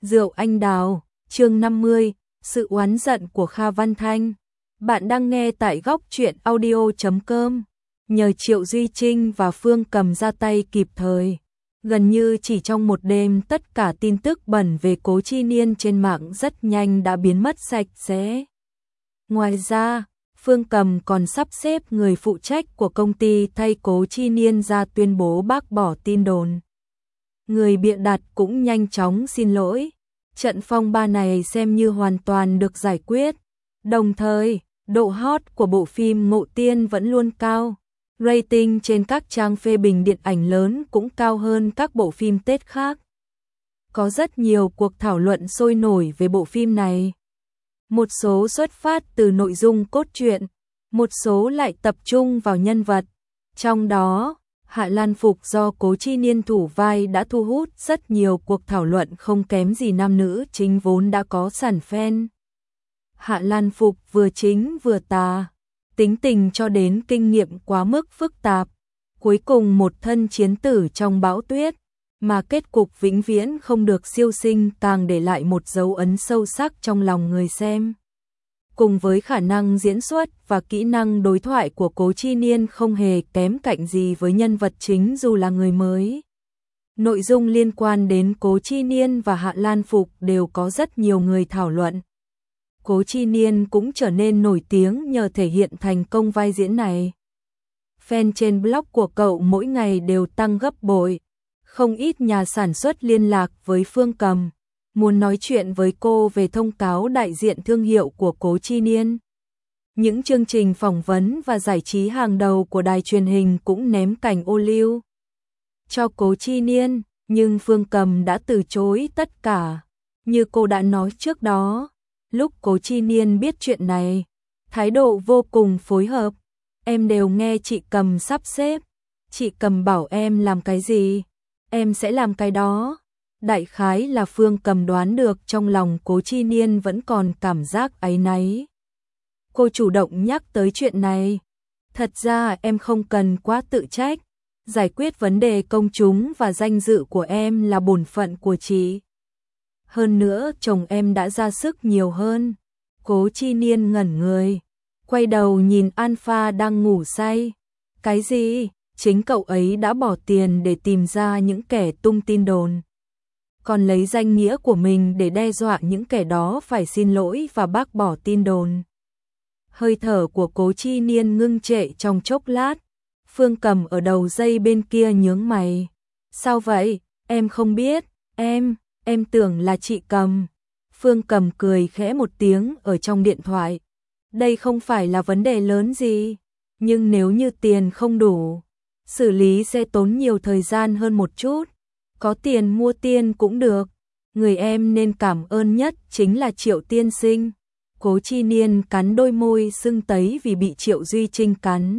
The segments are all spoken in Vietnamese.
Rượu anh đào, chương 50, sự oán giận của Kha Văn Thanh. Bạn đang nghe tại góc truyện audio.com. Nhờ Triệu Duy Trinh và Phương Cầm ra tay kịp thời, gần như chỉ trong một đêm tất cả tin tức bẩn về Cố Chi Niên trên mạng rất nhanh đã biến mất sạch sẽ. Ngoài ra, Phương Cầm còn sắp xếp người phụ trách của công ty thay Cố Chi Niên ra tuyên bố bác bỏ tin đồn. Người bịa đặt cũng nhanh chóng xin lỗi. Trận phong ba này xem như hoàn toàn được giải quyết. Đồng thời, độ hot của bộ phim Ngộ Tiên vẫn luôn cao. Rating trên các trang phê bình điện ảnh lớn cũng cao hơn các bộ phim Tết khác. Có rất nhiều cuộc thảo luận sôi nổi về bộ phim này. Một số xuất phát từ nội dung cốt truyện, một số lại tập trung vào nhân vật. Trong đó, Hạ Lan Phục do Cố Chi Niên thủ vai đã thu hút rất nhiều cuộc thảo luận không kém gì nam nữ chính vốn đã có sẵn fan. Hạ Lan Phục vừa chính vừa tà, tính tình cho đến kinh nghiệm quá mức phức tạp, cuối cùng một thân chiến tử trong bão tuyết, mà kết cục vĩnh viễn không được siêu sinh càng để lại một dấu ấn sâu sắc trong lòng người xem. Cùng với khả năng diễn xuất và kỹ năng đối thoại của Cố Chi Niên không hề kém cạnh gì với nhân vật chính dù là người mới. Nội dung liên quan đến Cố Chi Niên và Hạ Lan Phục đều có rất nhiều người thảo luận. Cố Chi Niên cũng trở nên nổi tiếng nhờ thể hiện thành công vai diễn này. Fan trên blog của cậu mỗi ngày đều tăng gấp bội. Không ít nhà sản xuất liên lạc với Phương Cầm, muốn nói chuyện với cô về thông cáo đại diện thương hiệu của Cố Chi Niên. Những chương trình phỏng vấn và giải trí hàng đầu của đài truyền hình cũng ném cành ô liu cho Cố Chi Niên, nhưng Phương Cầm đã từ chối tất cả. Như cô đã nói trước đó, lúc Cố Chi Niên biết chuyện này, thái độ vô cùng phối hợp. Em đều nghe chị Cầm sắp xếp, chị Cầm bảo em làm cái gì, em sẽ làm cái đó. Đại khái là Phương Cầm đoán được trong lòng Cố Chi Niên vẫn còn cảm giác áy náy. Cô chủ động nhắc tới chuyện này. Thật ra em không cần quá tự trách. Giải quyết vấn đề công chúng và danh dự của em là bổn phận của chị. Hơn nữa chồng em đã ra sức nhiều hơn. Cố Chi Niên ngẩn người, quay đầu nhìn Alpha đang ngủ say. Cái gì? Chính cậu ấy đã bỏ tiền để tìm ra những kẻ tung tin đồn, còn lấy danh nghĩa của mình để đe dọa những kẻ đó phải xin lỗi và bác bỏ tin đồn. Hơi thở của Cố Chi Niên ngưng trệ trong chốc lát. Phương Cầm ở đầu dây bên kia nhướng mày. Sao vậy? Em không biết. Em tưởng là chị Cầm. Phương Cầm cười khẽ một tiếng ở trong điện thoại. Đây không phải là vấn đề lớn gì, nhưng nếu như tiền không đủ, xử lý sẽ tốn nhiều thời gian hơn một chút. Có tiền mua tiên cũng được. Người em nên cảm ơn nhất chính là Triệu tiên sinh. Cố Chi Niên cắn đôi môi sưng tấy vì bị Triệu Duy Trinh cắn.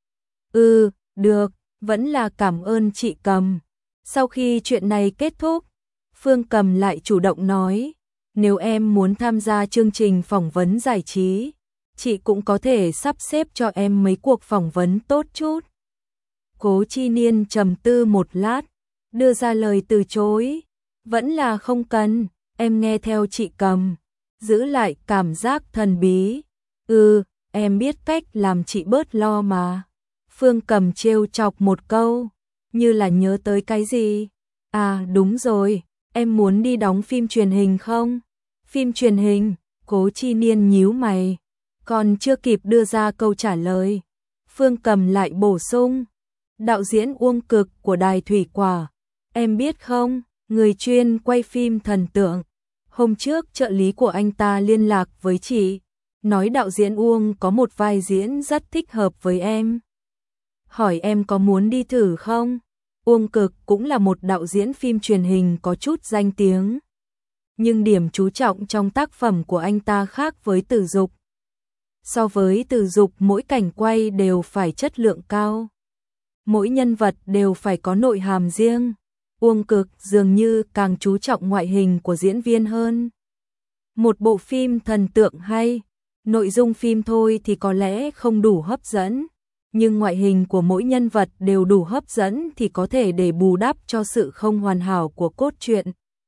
Được, vẫn là cảm ơn chị Cầm. Sau khi chuyện này kết thúc, Phương Cầm lại chủ động nói, nếu em muốn tham gia chương trình phỏng vấn giải trí, chị cũng có thể sắp xếp cho em mấy cuộc phỏng vấn tốt chút. Cố Chi Niên trầm tư một lát, đưa ra lời từ chối. Vẫn là không cần, em nghe theo chị Cầm, giữ lại cảm giác thần bí. Em biết cách làm chị bớt lo mà. Phương Cầm trêu chọc một câu, như là nhớ tới cái gì. À đúng rồi, em muốn đi đóng phim truyền hình không? Phim truyền hình? Cố Chi Niên nhíu mày, còn chưa kịp đưa ra câu trả lời, Phương Cầm lại bổ sung, đạo diễn Uông Cực của Đài Thủy Quả. Em biết không, người chuyên quay phim thần tượng. Hôm trước trợ lý của anh ta liên lạc với chị, nói đạo diễn Uông có một vai diễn rất thích hợp với em. Hỏi em có muốn đi thử không? Uông Cực cũng là một đạo diễn phim truyền hình có chút danh tiếng. Nhưng điểm chú trọng trong tác phẩm của anh ta khác với Tử Dục. So với Tử Dục mỗi cảnh quay đều phải chất lượng cao. Mỗi nhân vật đều phải có nội hàm riêng. Uông Cực dường như càng chú trọng ngoại hình của diễn viên hơn. Một bộ phim thần tượng hay, nội dung phim thôi thì có lẽ không đủ hấp dẫn, nhưng ngoại hình của mỗi nhân vật đều đủ hấp dẫn thì có thể để bù đắp cho sự không hoàn hảo của cốt truyện.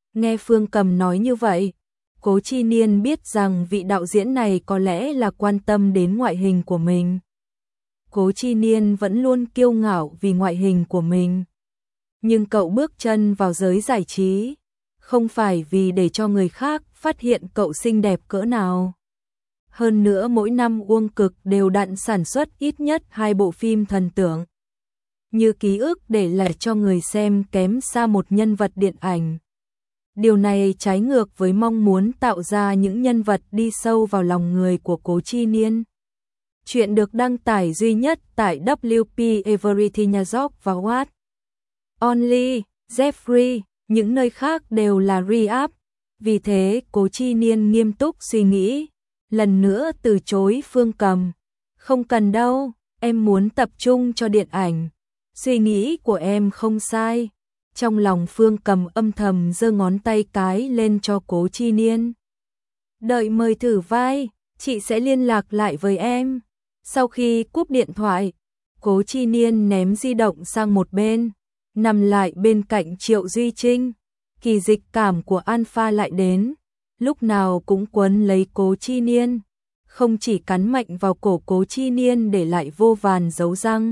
Nghe Phương Cầm nói như vậy, Cố Chi Niên biết rằng vị đạo diễn này có lẽ là quan tâm đến ngoại hình của mình. Cố Chi Niên vẫn luôn kiêu ngạo vì ngoại hình của mình. Nhưng cậu bước chân vào giới giải trí, không phải vì để cho người khác phát hiện cậu xinh đẹp cỡ nào. Hơn nữa mỗi năm Uông Cực đều đặn sản xuất ít nhất 2 bộ phim thần tượng. Như Ký ức để lại cho người xem kém xa một nhân vật điện ảnh. Điều này trái ngược với mong muốn tạo ra những nhân vật đi sâu vào lòng người của Cố Chi Niên. Chuyện được đăng tải duy nhất tại WP Everything New York và What Only, Jeffrey, những nơi khác đều là re-up. Vì thế Cố Chi Niên nghiêm túc suy nghĩ, lần nữa từ chối Phương Cầm. Không cần đâu, em muốn tập trung cho điện ảnh. Suy nghĩ của em không sai. Trong lòng Phương Cầm âm thầm giơ ngón tay cái lên cho Cố Chi Niên. Đợi mời thử vai, chị sẽ liên lạc lại với em. Sau khi cúp điện thoại, Cố Chi Niên ném di động sang một bên, nằm lại bên cạnh Triệu Duy Trinh. Kỳ dịch cảm của Alpha lại đến, lúc nào cũng quấn lấy Cố Chi Niên, không chỉ cắn mạnh vào cổ Cố Chi Niên để lại vô vàn dấu răng,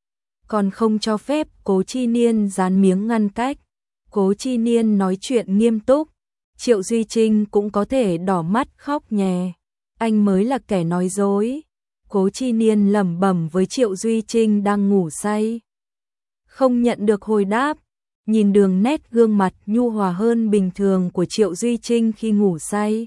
còn không cho phép Cố Chi Niên dán miếng ngăn cách. Cố Chi Niên nói chuyện nghiêm túc, Triệu Duy Trinh cũng có thể đỏ mắt khóc nhè. Anh mới là kẻ nói dối. Cố Chi Niên lẩm bẩm với Triệu Duy Trinh đang ngủ say. Không nhận được hồi đáp, nhìn đường nét gương mặt nhu hòa hơn bình thường của Triệu Duy Trinh khi ngủ say.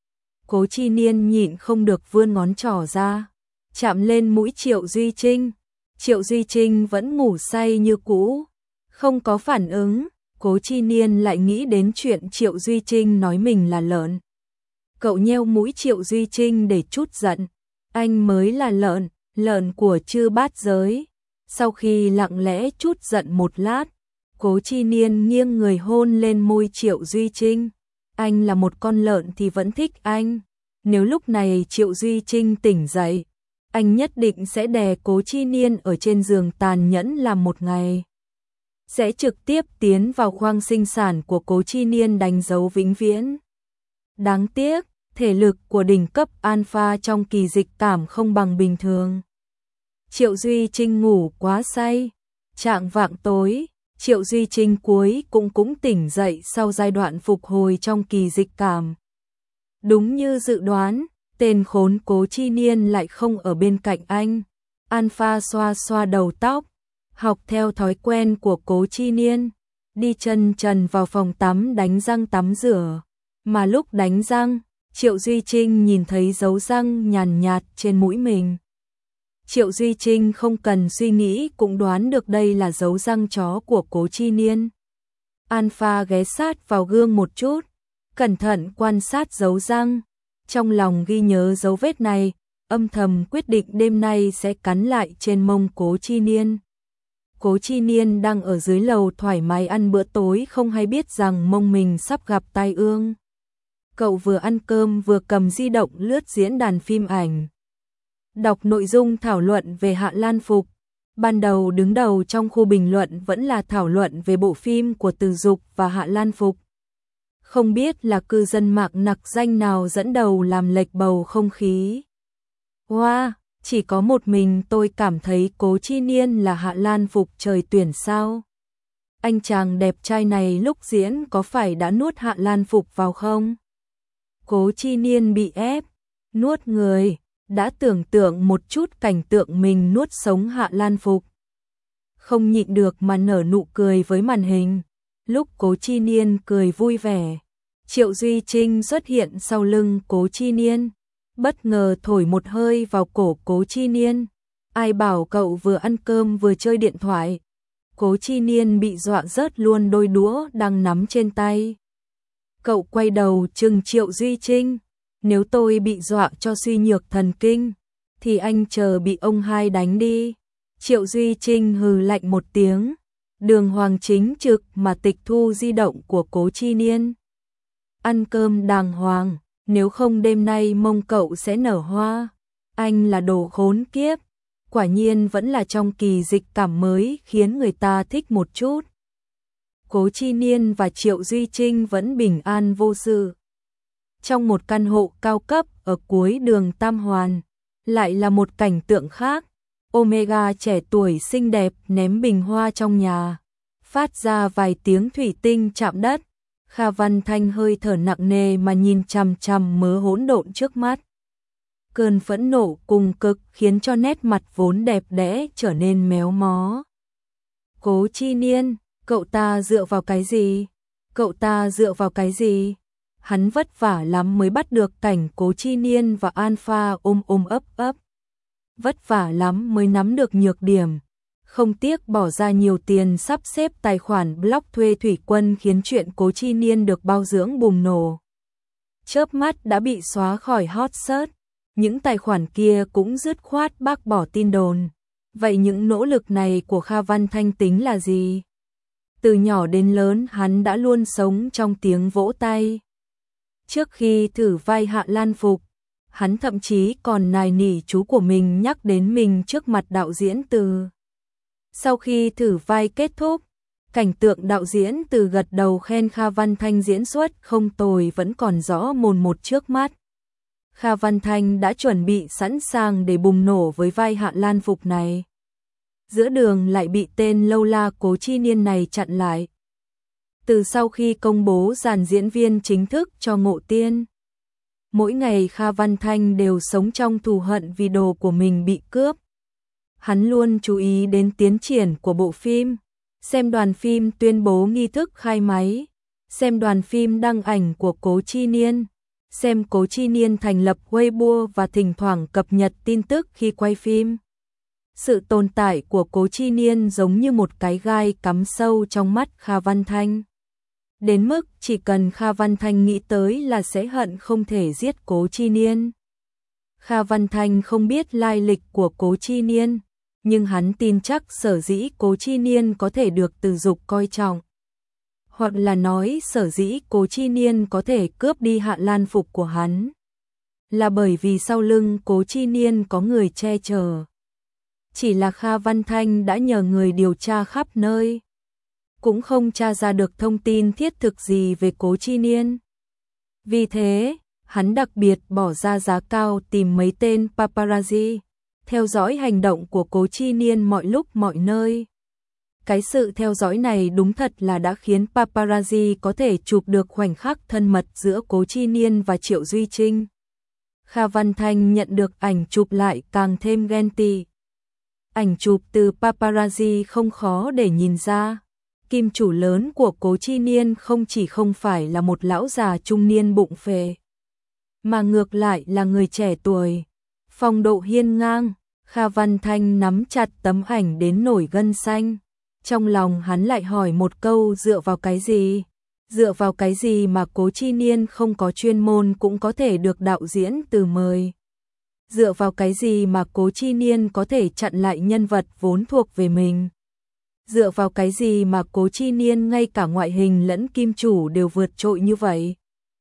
Cố Chi Niên nhịn không được vươn ngón trỏ ra, chạm lên mũi Triệu Duy Trinh. Triệu Duy Trinh vẫn ngủ say như cũ, không có phản ứng. Cố Chi Niên lại nghĩ đến chuyện Triệu Duy Trinh nói mình là lợn. Cậu nheo mũi Triệu Duy Trinh để trút giận. Anh mới là lợn, lợn của chư bát giới. Sau khi lặng lẽ trút giận một lát, Cố Chi Niên nghiêng người hôn lên môi Triệu Duy Trinh. Anh là một con lợn thì vẫn thích anh. Nếu lúc này Triệu Duy Trinh tỉnh dậy, anh nhất định sẽ đè Cố Chi Niên ở trên giường tàn nhẫn làm một ngày. Sẽ trực tiếp tiến vào khoang sinh sản của Cố Chi Niên đánh dấu vĩnh viễn. Đáng tiếc, thể lực của đỉnh cấp Alpha trong kỳ dịch cảm không bằng bình thường. Triệu Duy Trinh ngủ quá say. Chạng vạng tối, Triệu Duy Trinh cuối cũng tỉnh dậy sau giai đoạn phục hồi trong kỳ dịch cảm. Đúng như dự đoán, tên khốn Cố Chi Niên lại không ở bên cạnh anh. Alpha xoa xoa đầu tóc, học theo thói quen của Cố Chi Niên, đi chân trần vào phòng tắm đánh răng tắm rửa. Mà lúc đánh răng, Triệu Duy Trinh nhìn thấy dấu răng nhàn nhạt trên mũi mình. Triệu Duy Trinh không cần suy nghĩ cũng đoán được đây là dấu răng chó của Cố Chi Niên. Alpha ghé sát vào gương một chút, cẩn thận quan sát dấu răng. Trong lòng ghi nhớ dấu vết này, âm thầm quyết định đêm nay sẽ cắn lại trên mông Cố Chi Niên. Cố Chi Niên đang ở dưới lầu thoải mái ăn bữa tối không hay biết rằng mông mình sắp gặp tai ương. Cậu vừa ăn cơm vừa cầm di động lướt diễn đàn phim ảnh. Đọc nội dung thảo luận về Hạ Lan Phục. Ban đầu đứng đầu trong khu bình luận vẫn là thảo luận về bộ phim của Từ Dục và Hạ Lan Phục. Không biết là cư dân mạng nặc danh nào dẫn đầu làm lệch bầu không khí. Wow, chỉ có một mình tôi cảm thấy Cố Chi Niên là Hạ Lan Phục trời tuyển sao? Anh chàng đẹp trai này lúc diễn có phải đã nuốt Hạ Lan Phục vào không? Cố Chi Niên bị ép, nuốt người, đã tưởng tượng một chút cảnh tượng mình nuốt sống Hạ Lan Phục. Không nhịn được mà nở nụ cười với màn hình. Lúc Cố Chi Niên cười vui vẻ, Triệu Duy Trinh xuất hiện sau lưng Cố Chi Niên, bất ngờ thổi một hơi vào cổ Cố Chi Niên. Ai bảo cậu vừa ăn cơm vừa chơi điện thoại. Cố Chi Niên bị dọa rớt luôn đôi đũa đang nắm trên tay. Cậu quay đầu trừng Triệu Duy Trinh. Nếu tôi bị dọa cho suy nhược thần kinh, thì anh chờ bị ông hai đánh đi. Triệu Duy Trinh hừ lạnh một tiếng. Đường Hoàng chính trực mà tịch thu di động của Cố Chi Niên. Ăn cơm đàng hoàng, nếu không đêm nay mông cậu sẽ nở hoa. Anh là đồ khốn kiếp. Quả nhiên vẫn là trong kỳ dịch cảm mới khiến người ta thích một chút. Cố Chi Niên và Triệu Duy Trinh vẫn bình an vô sự. Trong một căn hộ cao cấp ở cuối đường Tam Hoàn, lại là một cảnh tượng khác. Omega trẻ tuổi xinh đẹp ném bình hoa trong nhà, phát ra vài tiếng thủy tinh chạm đất. Kha Văn Thanh hơi thở nặng nề mà nhìn chằm chằm mớ hỗn độn trước mắt. Cơn phẫn nộ cùng cực khiến cho nét mặt vốn đẹp đẽ trở nên méo mó. Cố Chi Niên, cậu ta dựa vào cái gì? Cậu ta dựa vào cái gì? Hắn vất vả lắm mới bắt được cảnh Cố Chi Niên và Alpha ôm ôm ấp ấp. Vất vả lắm mới nắm được nhược điểm. Không tiếc bỏ ra nhiều tiền sắp xếp tài khoản blog thuê thủy quân khiến chuyện Cố Chi Niên được bao dưỡng bùng nổ. Chớp mắt đã bị xóa khỏi hot search. Những tài khoản kia cũng dứt khoát bác bỏ tin đồn. Vậy những nỗ lực này của Kha Văn Thanh tính là gì? Từ nhỏ đến lớn hắn đã luôn sống trong tiếng vỗ tay. Trước khi thử vai Hạ Lan Phục, hắn thậm chí còn nài nỉ chú của mình nhắc đến mình trước mặt đạo diễn Từ. Sau khi thử vai kết thúc, cảnh tượng đạo diễn Từ gật đầu khen Kha Văn Thanh diễn xuất không tồi vẫn còn rõ mồn một trước mắt. Kha Văn Thanh đã chuẩn bị sẵn sàng để bùng nổ với vai Hạ Lan Phục này. Giữa đường lại bị tên lâu la Cố Chi Niên này chặn lại. Từ sau khi công bố dàn diễn viên chính thức cho Ngộ Tiên, mỗi ngày Kha Văn Thanh đều sống trong thù hận vì đồ của mình bị cướp. Hắn luôn chú ý đến tiến triển của bộ phim, xem đoàn phim tuyên bố nghi thức khai máy, xem đoàn phim đăng ảnh của Cố Chi Niên, xem Cố Chi Niên thành lập Weibo và thỉnh thoảng cập nhật tin tức khi quay phim. Sự tồn tại của Cố Chi Niên giống như một cái gai cắm sâu trong mắt Kha Văn Thanh. Đến mức chỉ cần Kha Văn Thanh nghĩ tới là sẽ hận không thể giết Cố Chi Niên. Kha Văn Thanh không biết lai lịch của Cố Chi Niên, nhưng hắn tin chắc sở dĩ Cố Chi Niên có thể được Từ Dục coi trọng. Hoặc là nói sở dĩ Cố Chi Niên có thể cướp đi Hạ Lan Phục của hắn, là bởi vì sau lưng Cố Chi Niên có người che chở. Chỉ là Kha Văn Thanh đã nhờ người điều tra khắp nơi, cũng không tra ra được thông tin thiết thực gì về Cố Chi Niên. Vì thế, hắn đặc biệt bỏ ra giá cao tìm mấy tên paparazzi, theo dõi hành động của Cố Chi Niên mọi lúc mọi nơi. Cái sự theo dõi này đúng thật là đã khiến paparazzi có thể chụp được khoảnh khắc thân mật giữa Cố Chi Niên và Triệu Duy Trinh. Kha Văn Thanh nhận được ảnh chụp lại càng thêm ghen tị. Ảnh chụp từ paparazzi không khó để nhìn ra. Kim chủ lớn của Cố Chi Niên không chỉ không phải là một lão già trung niên bụng phệ, mà ngược lại là người trẻ tuổi, phong độ hiên ngang. Kha Văn Thanh nắm chặt tấm ảnh đến nổi gân xanh. Trong lòng hắn lại hỏi một câu, dựa vào cái gì? Dựa vào cái gì mà Cố Chi Niên không có chuyên môn cũng có thể được đạo diễn Từ mời? Dựa vào cái gì mà Cố Chi Niên có thể chặn lại nhân vật vốn thuộc về mình? Dựa vào cái gì mà Cố Chi Niên ngay cả ngoại hình lẫn kim chủ đều vượt trội như vậy?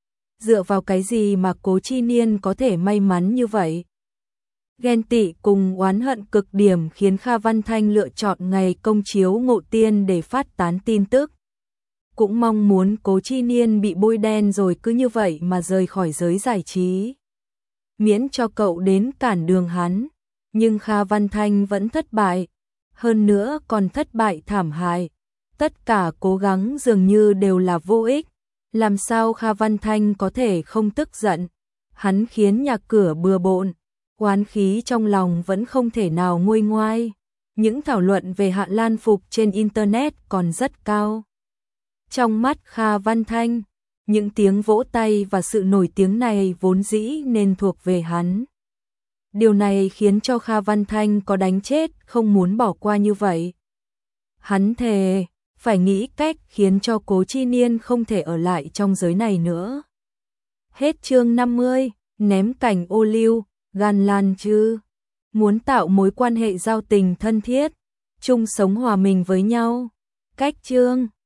Dựa vào cái gì mà Cố Chi Niên có thể may mắn như vậy? Ghen tị cùng oán hận cực điểm khiến Kha Văn Thanh lựa chọn ngày công chiếu Ngộ Tiên để phát tán tin tức. Cũng mong muốn Cố Chi Niên bị bôi đen rồi cứ như vậy mà rời khỏi giới giải trí, miễn cho cậu đến cản đường hắn. Nhưng Kha Văn Thanh vẫn thất bại, hơn nữa còn thất bại thảm hại. Tất cả cố gắng dường như đều là vô ích. Làm sao Kha Văn Thanh có thể không tức giận? Hắn khiến nhà cửa bừa bộn, oán khí trong lòng vẫn không thể nào nguôi ngoai. Những thảo luận về Hạ Lan Phục trên Internet còn rất cao. Trong mắt Kha Văn Thanh, những tiếng vỗ tay và sự nổi tiếng này vốn dĩ nên thuộc về hắn. Điều này khiến cho Kha Văn Thanh có đánh chết không muốn bỏ qua như vậy. Hắn thề phải nghĩ cách khiến cho Cố Chi Niên không thể ở lại trong giới này nữa. Hết chương 50, ném cảnh ô liu, gan lan chứ. Muốn tạo mối quan hệ giao tình thân thiết, chung sống hòa mình với nhau. Cách chương